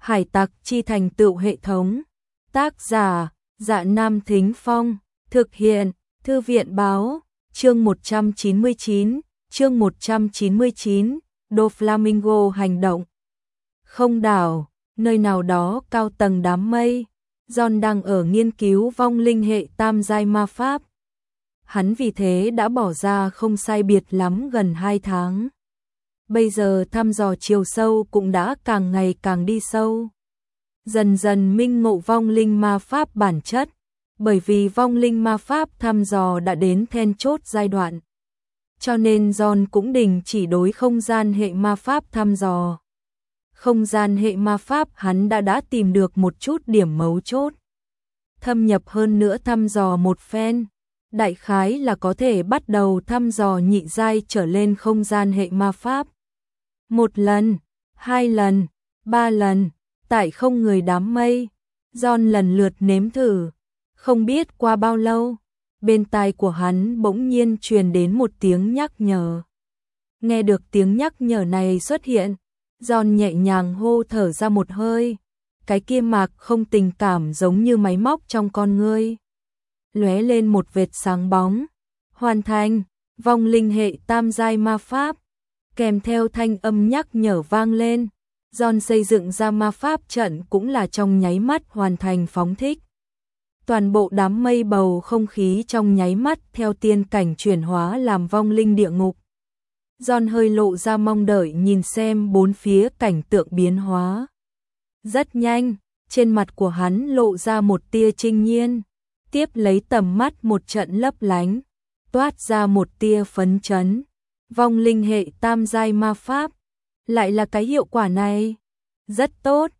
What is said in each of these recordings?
Hải tặc chi thành tựu hệ thống. Tác giả, Dạ Nam Thính Phong. Thực hiện, Thư viện báo. Chương 199, chương 199, Doflamingo hành động. Không đảo, nơi nào đó cao tầng đám mây, John đang ở nghiên cứu vong linh hệ tam giai ma pháp. Hắn vì thế đã bỏ ra không sai biệt lắm gần 2 tháng. Bây giờ thăm dò chiều sâu cũng đã càng ngày càng đi sâu. Dần dần minh ngộ vong linh ma pháp bản chất, bởi vì vong linh ma pháp thăm dò đã đến then chốt giai đoạn. Cho nên John cũng đình chỉ đối không gian hệ ma pháp thăm dò. Không gian hệ ma pháp hắn đã tìm được một chút điểm mấu chốt. Thâm nhập hơn nữa thăm dò một phen, đại khái là có thể bắt đầu thăm dò nhị giai trở lên không gian hệ ma pháp. 1 lần, 2 lần, 3 lần, tại không người đám mây, John lần lượt nếm thử. Không biết qua bao lâu, bên tai của hắn bỗng nhiên truyền đến một tiếng nhắc nhở. Nghe được tiếng nhắc nhở này xuất hiện, John nhẹ nhàng hô thở ra một hơi. Cái kia mạc không tình cảm giống như máy móc trong con ngươi. Lóe lên một vệt sáng bóng. Hoàn thành, vong linh hệ tam giai ma pháp. Kèm theo thanh âm nhắc nhở vang lên. John xây dựng ra ma pháp trận cũng là trong nháy mắt hoàn thành phóng thích. Toàn bộ đám mây bầu không khí trong nháy mắt theo tiên cảnh chuyển hóa làm vong linh địa ngục. John hơi lộ ra mong đợi nhìn xem bốn phía cảnh tượng biến hóa. Rất nhanh, trên mặt của hắn lộ ra một tia trinh nhiên, tiếp lấy tầm mắt một trận lấp lánh, toát ra một tia phấn chấn. Vong linh hệ tam giai ma pháp, lại là cái hiệu quả này. Rất tốt,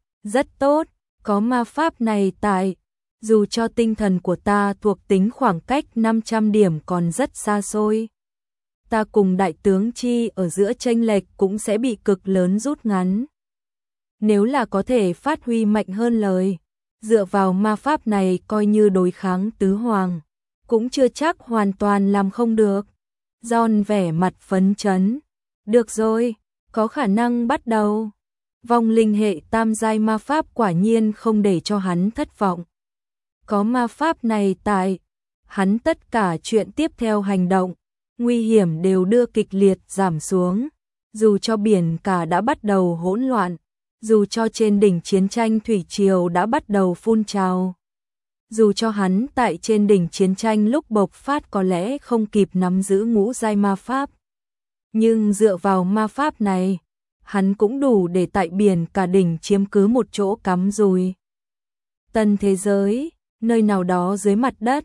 có ma pháp này tại, dù cho tinh thần của ta thuộc tính khoảng cách 500 điểm còn rất xa xôi. Ta cùng đại tướng Chi ở giữa chênh lệch cũng sẽ bị cực lớn rút ngắn. Nếu là có thể phát huy mạnh hơn lời, dựa vào ma pháp này coi như đối kháng tứ hoàng, cũng chưa chắc hoàn toàn làm không được. John vẻ mặt phấn chấn. Được rồi, có khả năng bắt đầu. Vong linh hệ tam giai ma pháp quả nhiên không để cho hắn thất vọng. Có ma pháp này tại, hắn tất cả chuyện tiếp theo hành động, nguy hiểm đều đưa kịch liệt giảm xuống. Dù cho biển cả đã bắt đầu hỗn loạn, dù cho trên đỉnh chiến tranh thủy triều đã bắt đầu phun trào, dù cho hắn tại trên đỉnh chiến tranh lúc bộc phát có lẽ không kịp nắm giữ ngũ giai ma pháp, nhưng dựa vào ma pháp này, hắn cũng đủ để tại biển cả đỉnh chiếm cứ một chỗ cắm rùi. Tân thế giới, nơi nào đó dưới mặt đất,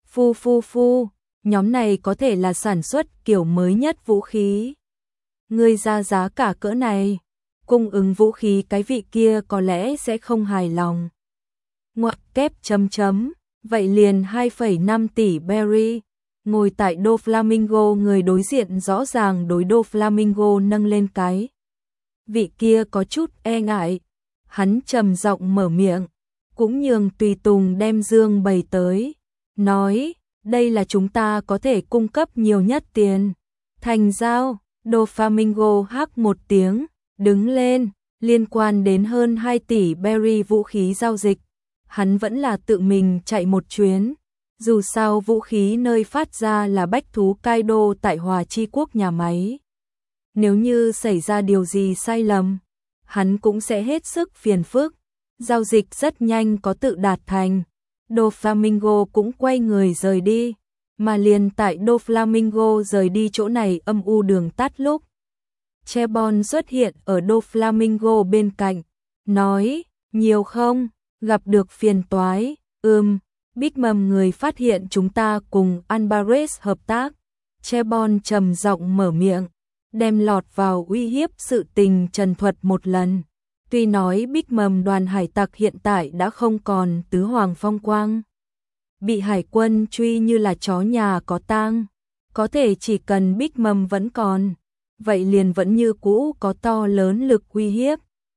phu, nhóm này có thể là sản xuất kiểu mới nhất vũ khí. Ngươi ra giá cả cỡ này, cung ứng vũ khí cái vị kia có lẽ sẽ không hài lòng. Ngoặc kép chấm, vậy liền 2,5 tỷ berry. Ngồi tại Doflamingo người đối diện rõ ràng đối Doflamingo nâng lên cái. Vị kia có chút e ngại, hắn trầm giọng mở miệng, cũng nhường tùy tùng đem dương bày tới, nói, đây là chúng ta có thể cung cấp nhiều nhất tiền. Thành giao, Doflamingo hắc một tiếng, đứng lên, liên quan đến hơn 2 tỷ berry vũ khí giao dịch. Hắn vẫn là tự mình chạy một chuyến, dù sao vũ khí nơi phát ra là bách thú Kaido tại Hòa Chi Quốc nhà máy. Nếu như xảy ra điều gì sai lầm, hắn cũng sẽ hết sức phiền phức. Giao dịch rất nhanh có tự đạt thành. Doflamingo cũng quay người rời đi, mà liền tại Doflamingo rời đi chỗ này âm u đường tắt lúc. Chebon xuất hiện ở Doflamingo bên cạnh, nói, nhiều không, gặp được phiền toái, Big Mom người phát hiện chúng ta cùng Alvarez hợp tác. Chebon trầm giọng mở miệng, đem lọt vào uy hiếp sự tình trần thuật một lần. Tuy nói Big Mom đoàn hải tặc hiện tại đã không còn tứ hoàng phong quang, bị hải quân truy như là chó nhà có tang, có thể chỉ cần Big Mom vẫn còn, vậy liền vẫn như cũ có to lớn lực uy hiếp.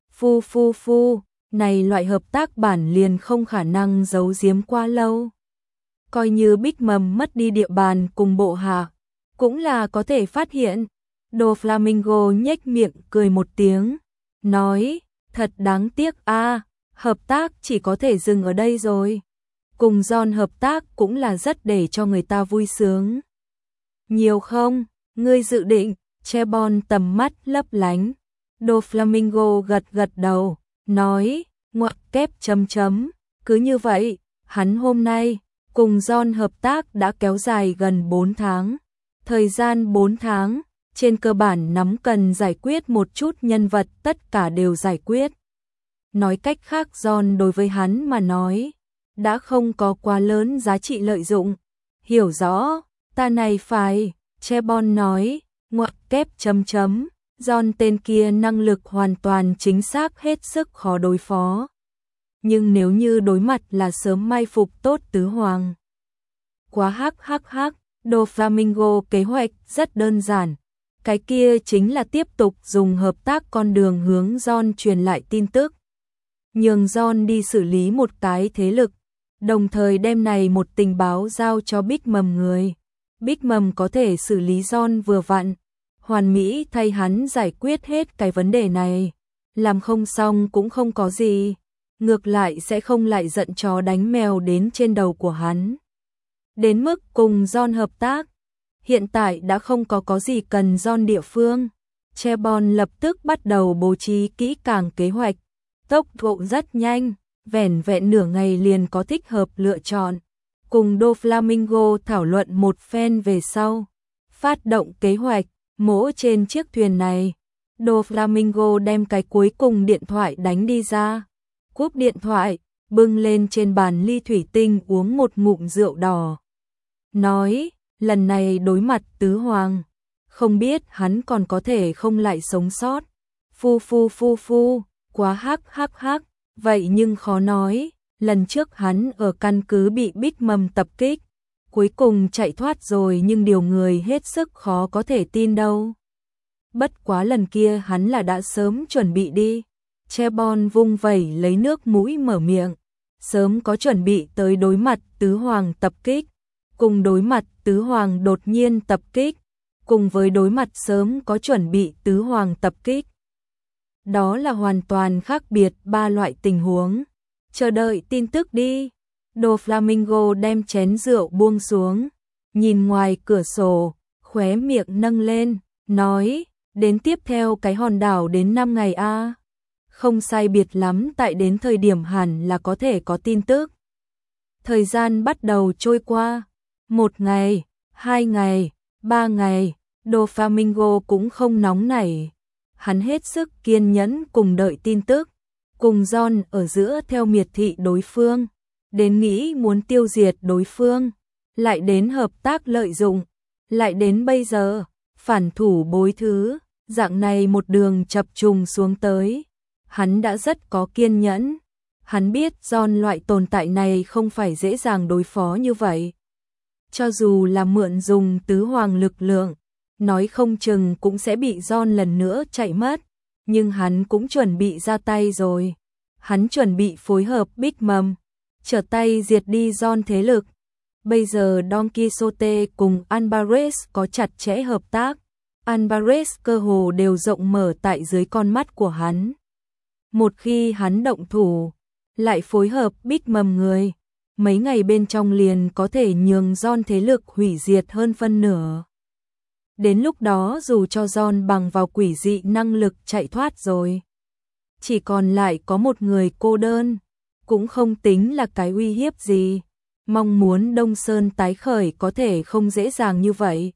Phu, này loại hợp tác bản liền không khả năng giấu giếm quá lâu. Coi như Big Mom mất đi địa bàn cùng bộ hạ, cũng là có thể phát hiện. Doflamingo nhếch miệng cười một tiếng, nói, Thật đáng tiếc a, hợp tác chỉ có thể dừng ở đây rồi. Cùng John hợp tác cũng là rất để cho người ta vui sướng. Nhiều không? Ngươi dự định? Chebon tầm mắt lấp lánh. Doflamingo gật gật đầu, nói, ngoặc kép chấm chấm. Cứ như vậy, hắn hôm nay cùng John hợp tác đã kéo dài gần 4 tháng. Thời gian 4 tháng, trên cơ bản nắm cần giải quyết một chút nhân vật tất cả đều giải quyết. Nói cách khác John đối với hắn mà nói, đã không có quá lớn giá trị lợi dụng. Hiểu rõ, ta này phải, Chebon nói, ngoặc kép chấm chấm. John tên kia năng lực hoàn toàn chính xác hết sức khó đối phó. Nhưng nếu như đối mặt là sớm mai phục tốt tứ hoàng. Quá hắc, Doflamingo kế hoạch rất đơn giản. Cái kia chính là tiếp tục dùng hợp tác con đường hướng John truyền lại tin tức. Nhường John đi xử lý một cái thế lực, đồng thời đem này một tình báo giao cho Big Mom người. Big Mom có thể xử lý John vừa vặn, hoàn mỹ thay hắn giải quyết hết cái vấn đề này. Làm không xong cũng không có gì, ngược lại sẽ không lại giận chó đánh mèo đến trên đầu của hắn. Đến mức cùng John hợp tác, hiện tại đã không có gì cần John địa phương. Chebon lập tức bắt đầu bố trí kỹ càng kế hoạch, tốc độ rất nhanh, vẻn vẹn nửa ngày liền có thích hợp lựa chọn. Cùng Doflamingo thảo luận một phen về sau, phát động kế hoạch, mỗ trên chiếc thuyền này. Doflamingo đem cái cuối cùng điện thoại đánh đi ra, cúp điện thoại, bưng lên trên bàn ly thủy tinh uống một ngụm rượu đỏ. Nói, lần này đối mặt tứ hoàng, không biết hắn còn có thể không lại sống sót. Phu, quá hắc, vậy nhưng khó nói, lần trước hắn ở căn cứ bị Big Mom tập kích, cuối cùng chạy thoát rồi nhưng điều người hết sức khó có thể tin đâu. Bất quá lần kia hắn là đã sớm chuẩn bị đi. Chebon vung vẩy lấy nước mũi mở miệng, sớm có chuẩn bị tới đối mặt tứ hoàng tập kích, cùng đối mặt tứ hoàng đột nhiên tập kích, cùng với đối mặt sớm có chuẩn bị tứ hoàng tập kích. Đó là hoàn toàn khác biệt ba loại tình huống. Chờ đợi tin tức đi. Doflamingo đem chén rượu buông xuống, nhìn ngoài cửa sổ, khóe miệng nâng lên, nói, đến tiếp theo cái hòn đảo đến 5 ngày a. Không sai biệt lắm, tại đến thời điểm hẳn là có thể có tin tức. Thời gian bắt đầu trôi qua, 1 ngày, 2 ngày, 3 ngày, Doflamingo cũng không nóng nảy. Hắn hết sức kiên nhẫn cùng đợi tin tức, cùng John ở giữa theo miệt thị đối phương, đến nghĩ muốn tiêu diệt đối phương, lại đến hợp tác lợi dụng, lại đến bây giờ, phản thủ bối thứ, dạng này một đường chập trùng xuống tới. Hắn đã rất có kiên nhẫn, hắn biết John loại tồn tại này không phải dễ dàng đối phó như vậy. Cho dù là mượn dùng tứ hoàng lực lượng, nói không chừng cũng sẽ bị John lần nữa chạy mất, nhưng hắn cũng chuẩn bị ra tay rồi. Hắn chuẩn bị phối hợp Big Mom, trở tay diệt đi John thế lực. Bây giờ Don Quixote cùng Alvarez có chặt chẽ hợp tác, Alvarez cơ hồ đều rộng mở tại dưới con mắt của hắn. Một khi hắn động thủ, lại phối hợp Big Mom người, mấy ngày bên trong liền có thể nhường John thế lực hủy diệt hơn phân nửa. Đến lúc đó dù cho John bằng vào quỷ dị năng lực chạy thoát rồi, chỉ còn lại có một người cô đơn, cũng không tính là cái uy hiếp gì. Mong muốn Đông Sơn tái khởi có thể không dễ dàng như vậy.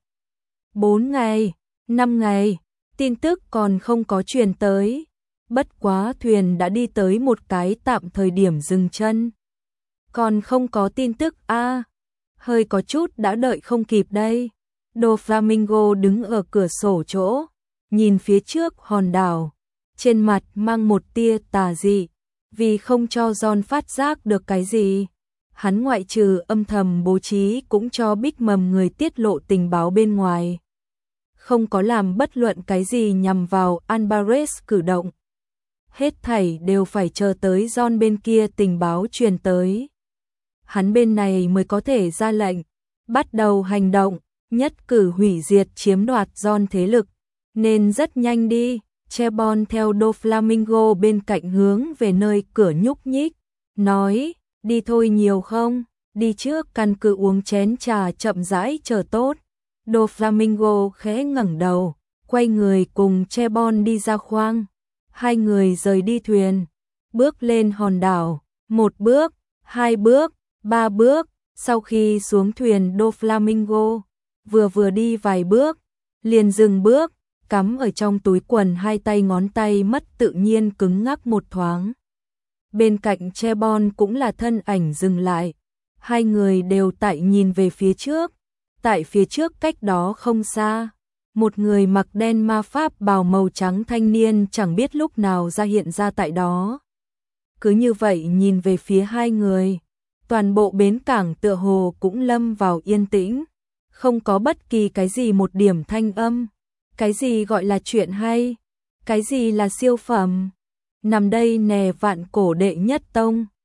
4 ngày, 5 ngày, tin tức còn không có truyền tới. Bất quá thuyền đã đi tới một cái tạm thời điểm dừng chân. Còn không có tin tức a, hơi có chút đã đợi không kịp đây. Doflamingo đứng ở cửa sổ chỗ, nhìn phía trước hòn đảo, trên mặt mang một tia tà dị, vì không cho John phát giác được cái gì. Hắn ngoại trừ âm thầm bố trí cũng cho Big Mom người tiết lộ tình báo bên ngoài. Không có làm bất luận cái gì nhằm vào Alvarez cử động. Hết thảy đều phải chờ tới John bên kia tình báo truyền tới. Hắn bên này mới có thể ra lệnh, bắt đầu hành động, nhất cử hủy diệt chiếm đoạt John thế lực. Nên rất nhanh đi, Chebon theo Doflamingo bên cạnh hướng về nơi cửa nhúc nhích, nói, đi thôi nhiều không, đi trước căn cứ uống chén trà chậm rãi chờ tốt. Doflamingo khẽ ngẩng đầu, quay người cùng Chebon đi ra khoang. Hai người rời đi thuyền, bước lên hòn đảo, một bước, hai bước, ba bước, sau khi xuống thuyền Doflamingo, vừa đi vài bước, liền dừng bước, cắm ở trong túi quần hai tay ngón tay mất tự nhiên cứng ngắc một thoáng. Bên cạnh Chebon cũng là thân ảnh dừng lại, hai người đều tại nhìn về phía trước, tại phía trước cách đó không xa. Một người mặc đen ma pháp bào màu trắng thanh niên chẳng biết lúc nào ra hiện ra tại đó. Cứ như vậy nhìn về phía hai người, toàn bộ bến cảng tựa hồ cũng lâm vào yên tĩnh, không có bất kỳ cái gì một điểm thanh âm. Cái gì gọi là chuyện hay? Cái gì là siêu phẩm? Nằm đây nè vạn cổ đệ nhất tông.